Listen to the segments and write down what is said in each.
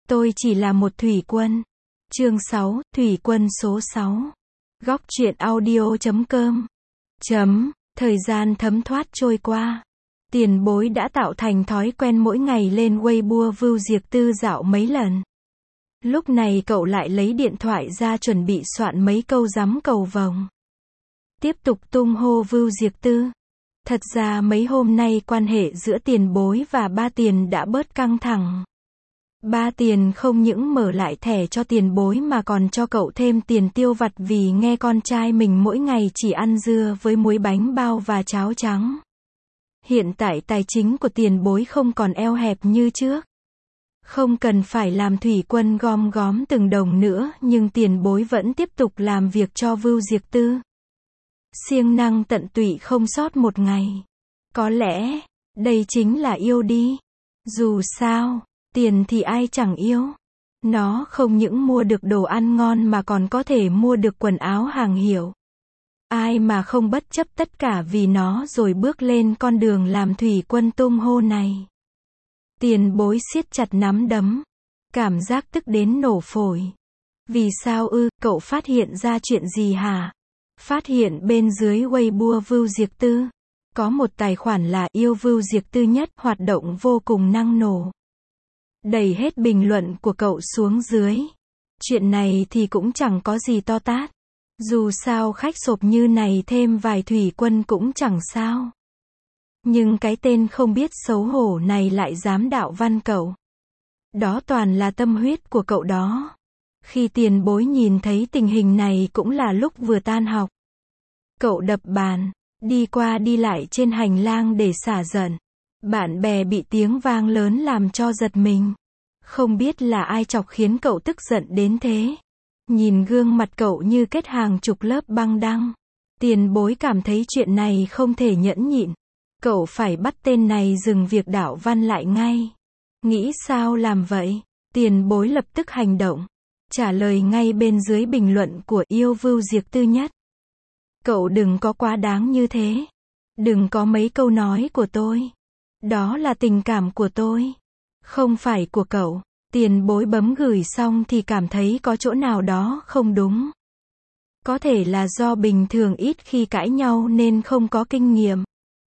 Tôi chỉ là một thủy quân. Chương 6, thủy quân số 6. Góc truyện audio.com. Thời gian thấm thoát trôi qua. Tiền bối đã tạo thành thói quen mỗi ngày lên Weibo Vưu Diệc Tư dạo mấy lần. Lúc này cậu lại lấy điện thoại ra chuẩn bị soạn mấy câu rắm cầu vồng. Tiếp tục tung hô Vưu Diệc Tư. Thật ra mấy hôm nay quan hệ giữa tiền bối và ba tiền đã bớt căng thẳng. Ba tiền không những mở lại thẻ cho tiền bối mà còn cho cậu thêm tiền tiêu vặt vì nghe con trai mình mỗi ngày chỉ ăn dưa với muối bánh bao và cháo trắng. Hiện tại tài chính của tiền bối không còn eo hẹp như trước. Không cần phải làm thủy quân gom góm từng đồng nữa, nhưng tiền bối vẫn tiếp tục làm việc cho Vưu Diệc Tư. Siêng năng tận tụy không sót một ngày. Có lẽ, đây chính là yêu đi. Dù sao, tiền thì ai chẳng yêu. Nó không những mua được đồ ăn ngon mà còn có thể mua được quần áo hàng hiệu. Ai mà không bất chấp tất cả vì nó rồi bước lên con đường làm thủy quân tung hô này. Tiền bối siết chặt nắm đấm. Cảm giác tức đến nổ phổi. Vì sao ư, cậu phát hiện ra chuyện gì hả? Phát hiện bên dưới Weibo Vưu Diệc Tư có một tài khoản là yêu Vưu Diệc Tư nhất, hoạt động vô cùng năng nổ. Đẩy hết bình luận của cậu xuống dưới. Chuyện này thì cũng chẳng có gì to tát. Dù sao khách sộp như này thêm vài thủy quân cũng chẳng sao. Nhưng cái tên không biết xấu hổ này lại dám đạo văn cậu. Đó toàn là tâm huyết của cậu đó. Khi tiền bối nhìn thấy tình hình này cũng là lúc vừa tan học. Cậu đập bàn, đi qua đi lại trên hành lang để xả giận. Bạn bè bị tiếng vang lớn làm cho giật mình. Không biết là ai chọc khiến cậu tức giận đến thế. Nhìn gương mặt cậu như kết hàng chục lớp băng đăng. Tiền bối cảm thấy chuyện này không thể nhẫn nhịn. Cậu phải bắt tên này dừng việc đạo văn lại ngay. Nghĩ sao làm vậy? Tiền bối lập tức hành động. Trả lời ngay bên dưới bình luận của yêu Vưu Diệc Tư nhất. Cậu đừng có quá đáng như thế. Đừng có mấy câu nói của tôi. Đó là tình cảm của tôi. Không phải của cậu. Tiền bối bấm gửi xong thì cảm thấy có chỗ nào đó không đúng. Có thể là do bình thường ít khi cãi nhau nên không có kinh nghiệm.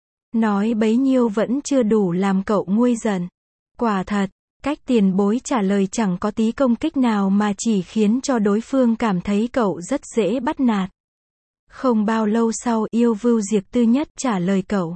Nói bấy nhiêu vẫn chưa đủ làm cậu nguôi giận. Quả thật, cách tiền bối trả lời chẳng có tí công kích nào mà chỉ khiến cho đối phương cảm thấy cậu rất dễ bắt nạt. Không bao lâu sau yêu Vưu Diệc Tư nhất trả lời cậu.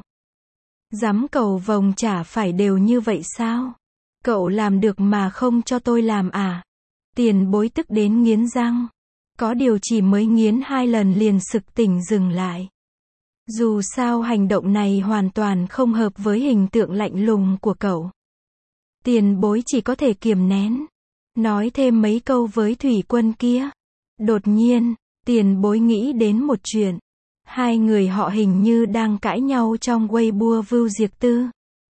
Dám cầu vồng chả phải đều như vậy sao? Cậu làm được mà không cho tôi làm à? Tiền bối tức đến nghiến răng. Có điều chỉ mới nghiến 2 lần liền sực tỉnh dừng lại. Dù sao hành động này hoàn toàn không hợp với hình tượng lạnh lùng của cậu. Tiền bối chỉ có thể kiềm nén. Nói thêm mấy câu với thủy quân kia. Đột nhiên, tiền bối nghĩ đến một chuyện. Hai người họ hình như đang cãi nhau trong Weibo Vưu Diệc Tư.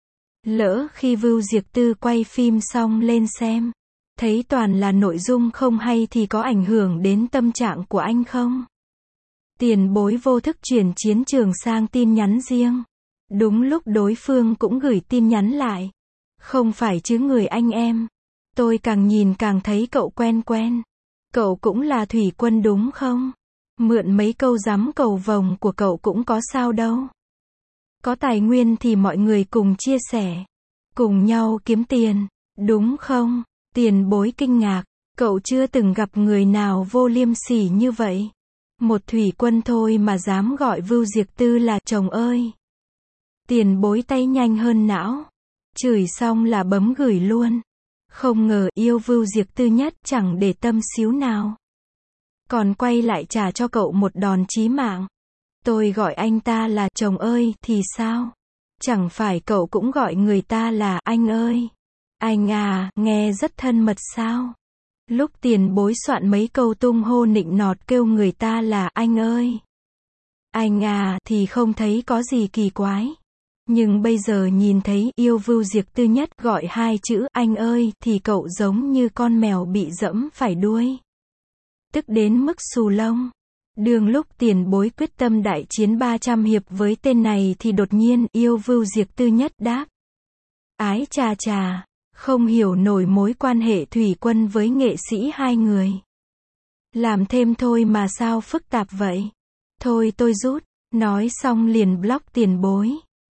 Lỡ khi Vưu Diệc Tư quay phim xong lên xem, thấy toàn là nội dung không hay thì có ảnh hưởng đến tâm trạng của anh không? Tiền bối vô thức chuyển chiến trường sang tin nhắn riêng. Đúng lúc đối phương cũng gửi tin nhắn lại. Không phải chứ người anh em. Tôi càng nhìn càng thấy cậu quen quen. Cậu cũng là thủy quân đúng không? Mượn mấy câu rắm cầu vồng của cậu cũng có sao đâu. Có tài nguyên thì mọi người cùng chia sẻ. Cùng nhau kiếm tiền. Đúng không? Tiền bối kinh ngạc. Cậu chưa từng gặp người nào vô liêm sỉ như vậy. Một thủy quân thôi mà dám gọi Vưu Diệc Tư là chồng ơi. Tiền bối tay nhanh hơn não. Chửi xong là bấm gửi luôn. Không ngờ yêu Vưu Diệc Tư nhất chẳng để tâm xíu nào. Còn quay lại trả cho cậu một đòn chí mạng. Tôi gọi anh ta là chồng ơi thì sao? Chẳng phải cậu cũng gọi người ta là anh ơi. Anh à, nghe rất thân mật sao? Lúc tiền bối soạn mấy câu tung hô nịnh nọt kêu người ta là anh ơi. Anh à thì không thấy có gì kỳ quái. Nhưng bây giờ nhìn thấy yêu Vưu Diệc Tư nhất gọi 2 chữ anh ơi thì cậu giống như con mèo bị dẫm phải đuôi. Tức đến mức xù lông. Đường lúc tiền bối quyết tâm đại chiến 300 hiệp với tên này thì đột nhiên yêu Vưu Diệc Tư nhất đáp. Ái chà chà, Không hiểu nổi mối quan hệ Thủy Quân với nghệ sĩ hai người. Làm thêm thôi mà sao phức tạp vậy? Thôi tôi rút. Nói xong liền block Tiền Bối.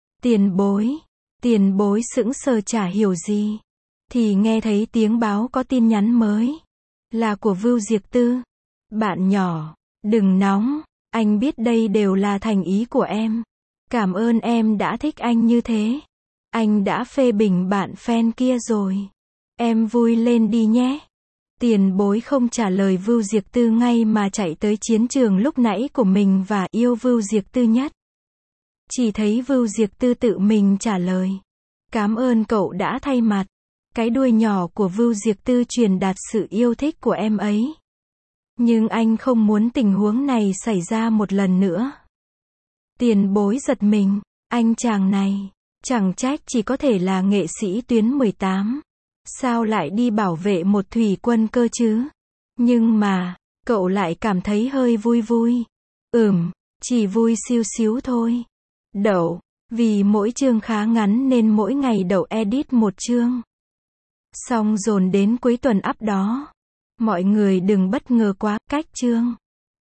Tiền bối sững sờ chả hiểu gì. Thì nghe thấy tiếng báo có tin nhắn mới. Là của Vưu Diệc Tư. Bạn nhỏ, đừng nóng. Anh biết đây đều là thành ý của em. Cảm ơn em đã thích anh như thế. Anh đã phê bình bạn fan kia rồi. Em vui lên đi nhé. Tiền Bối không trả lời Vưu Diệc Tư ngay mà chạy tới chiến trường lúc nãy của mình và yêu Vưu Diệc Tư nhất. Chỉ thấy Vưu Diệc Tư tự mình trả lời. Cảm ơn cậu đã thay mặt. Cái đuôi nhỏ của Vưu Diệc Tư truyền đạt sự yêu thích của em ấy. Nhưng anh không muốn tình huống này xảy ra một lần nữa. Tiền Bối giật mình. Anh chàng này, chẳng trách chỉ có thể là nghệ sĩ tuyến 18. Sao lại đi bảo vệ một Thủy Quân cơ chứ? Nhưng mà, cậu lại cảm thấy hơi vui vui. Chỉ vui siêu xíu thôi. Đậu, vì mỗi chương khá ngắn nên mỗi ngày Đậu edit một chương. Xong dồn đến cuối tuần up đó. Mọi người đừng bất ngờ quá, cách chương.